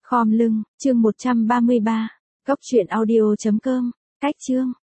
Khom lưng, chương 133. Cốc truyện audio.com. Cách chương.